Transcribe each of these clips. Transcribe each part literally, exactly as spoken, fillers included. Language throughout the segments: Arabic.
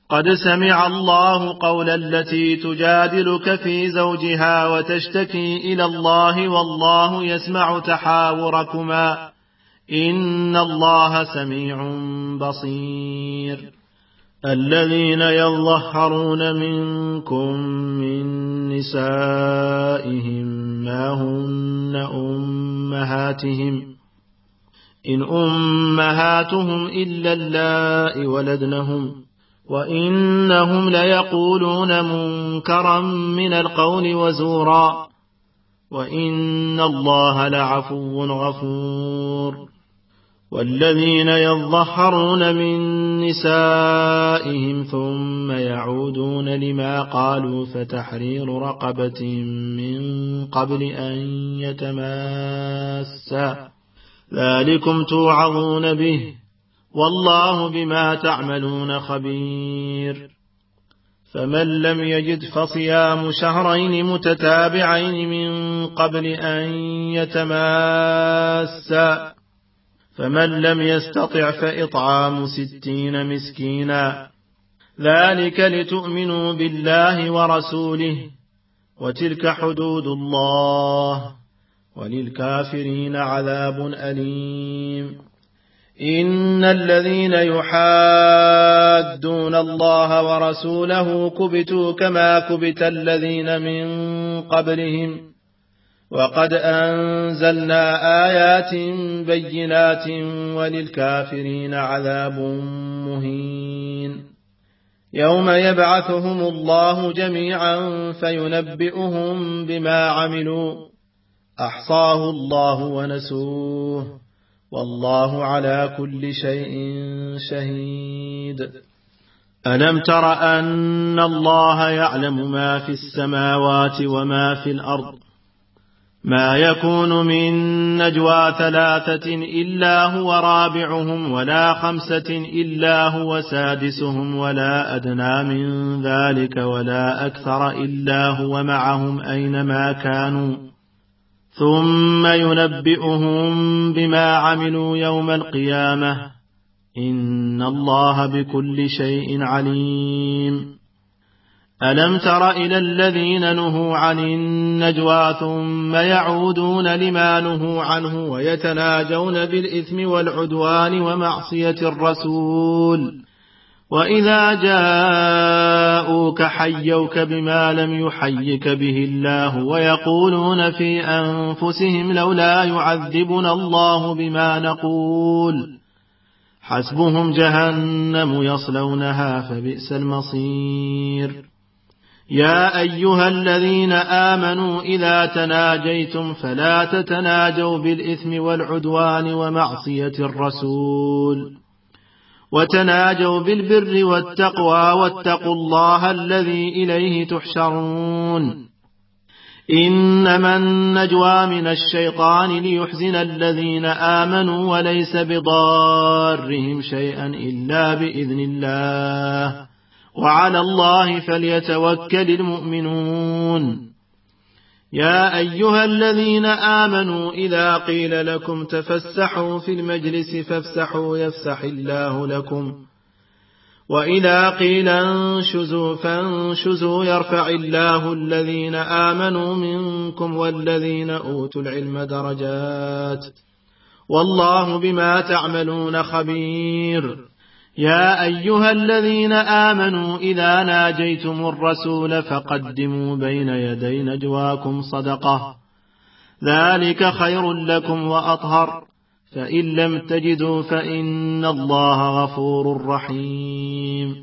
قد سمع الله قول التي تجادلك في زوجها وتشتكي إلى الله والله يسمع تحاوركما إن الله سميع بصير. الذين يظهرون منكم من نسائهم ما هن أمهاتهم إن أمهاتهم إلا اللائي ولدنهم وإنهم ليقولون منكرا من القول وزورا وإن الله لعفو غفور. والذين يظهرون من نسائهم ثم يعودون لما قالوا فتحرير رقبة من قبل أن يتماسا ذلكم توعظون به والله بما تعملون خبير. فمن لم يجد فصيام شهرين متتابعين من قبل أن يتماسا فمن لم يستطع فإطعام ستين مسكينا ذلك لتؤمنوا بالله ورسوله وتلك حدود الله وللكافرين عذاب أليم. إن الذين يحادون الله ورسوله كبتوا كما كبت الذين من قبلهم وقد أنزلنا آيات بينات وللكافرين عذاب مهين. يوم يبعثهم الله جميعا فينبئهم بما عملوا أحصاه الله ونسوه والله على كل شيء شهيد. ألم تر أن الله يعلم ما في السماوات وما في الأرض ما يكون من نجوى ثلاثة إلا هو رابعهم ولا خمسة إلا هو سادسهم ولا أدنى من ذلك ولا أكثر إلا هو معهم أينما كانوا ثم ينبئهم بما عملوا يوم القيامة إن الله بكل شيء عليم. ألم تر إلى الذين نهوا عن النجوى ثم يعودون لما نهوا عنه ويتناجون بالإثم والعدوان ومعصية الرسول وإذا جاءوك حيوك بما لم يحيك به الله ويقولون في أنفسهم لولا يعذبنا الله بما نقول حسبهم جهنم يصلونها فبئس المصير. يا أيها الذين آمنوا إذا تناجيتم فلا تتناجوا بالإثم والعدوان ومعصية الرسول وتناجوا بالبر والتقوى واتقوا الله الذي إليه تحشرون. إنما النجوى من الشيطان ليحزن الذين آمنوا وليس بضارهم شيئا إلا بإذن الله وعلى الله فليتوكل المؤمنون. يا أيها الذين آمنوا إذا قيل لكم تفسحوا في المجلس فافسحوا يفسح الله لكم وإذا قيل انشزوا فانشزوا يرفع الله الذين آمنوا منكم والذين أوتوا العلم درجات والله بما تعملون خبير. يا أيها الذين آمنوا إذا ناجيتم الرسول فقدموا بين يدي نجواكم صدقة ذلك خير لكم وأطهر فإن لم تجدوا فإن الله غفور رحيم.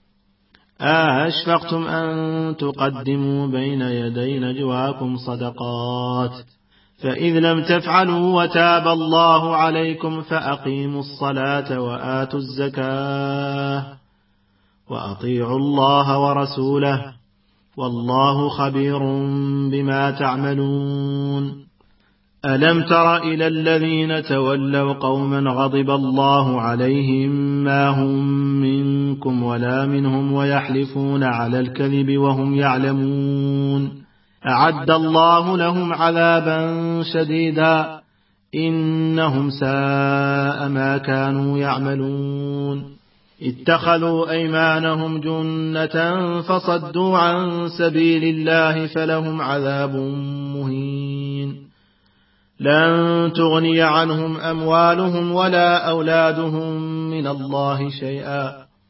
أشفقتم أن تقدموا بين يدي نجواكم صدقات فإذ لم تفعلوا وتاب الله عليكم فأقيموا الصلاة وآتوا الزكاة وأطيعوا الله ورسوله والله خبير بما تعملون. ألم تر إلى الذين تولوا قوما غضب الله عليهم ما هم منكم ولا منهم ويحلفون على الكذب وهم يعلمون أعد الله لهم عذابا شديدا إنهم ساء ما كانوا يعملون. اتخذوا أيمانهم جنة فصدوا عن سبيل الله فلهم عذاب مهين لن تغني عنهم أموالهم ولا أولادهم من الله شيئا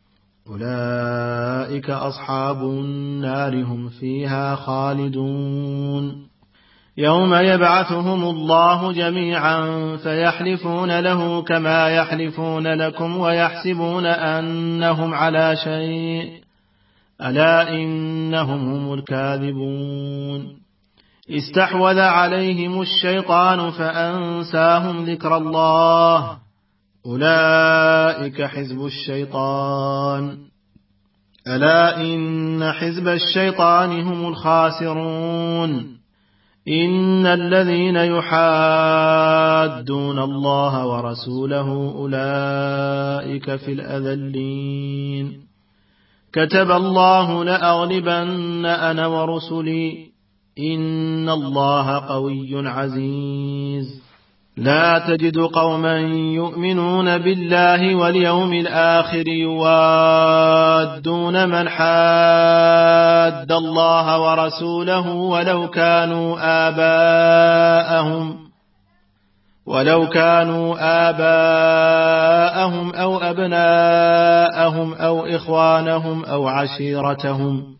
أولئك أصحاب النار هم فيها خالدون يوم يبعثهم الله جميعا فيحلفون له كما يحلفون لكم ويحسبون أنهم على شيء ألا إنهم هم الكاذبون استحوذ عليهم الشيطان فأنساهم ذكر الله أولئك حزب الشيطان ألا إن حزب الشيطان هم الخاسرون إن الذين يحادون الله ورسوله أولئك في الأذلين كتب الله لأغلبن أنا ورسلي إن الله قوي عزيز لا تجد قوما يؤمنون بالله واليوم الآخر يوادون من حاد الله ورسوله ولو كانوا آباءهم ولو كانوا آباءهم أو أبناءهم أو إخوانهم أو عشيرتهم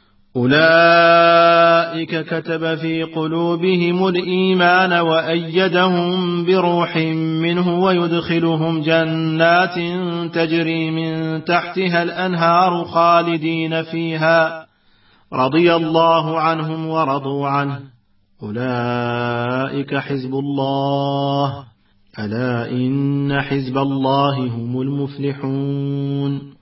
أولئك كتب في قلوبهم الإيمان وأيدهم بروح منه ويدخلهم جنات تجري من تحتها الأنهار خالدين فيها رضي الله عنهم ورضوا عنه أولئك حزب الله ألا إن حزب الله هم المفلحون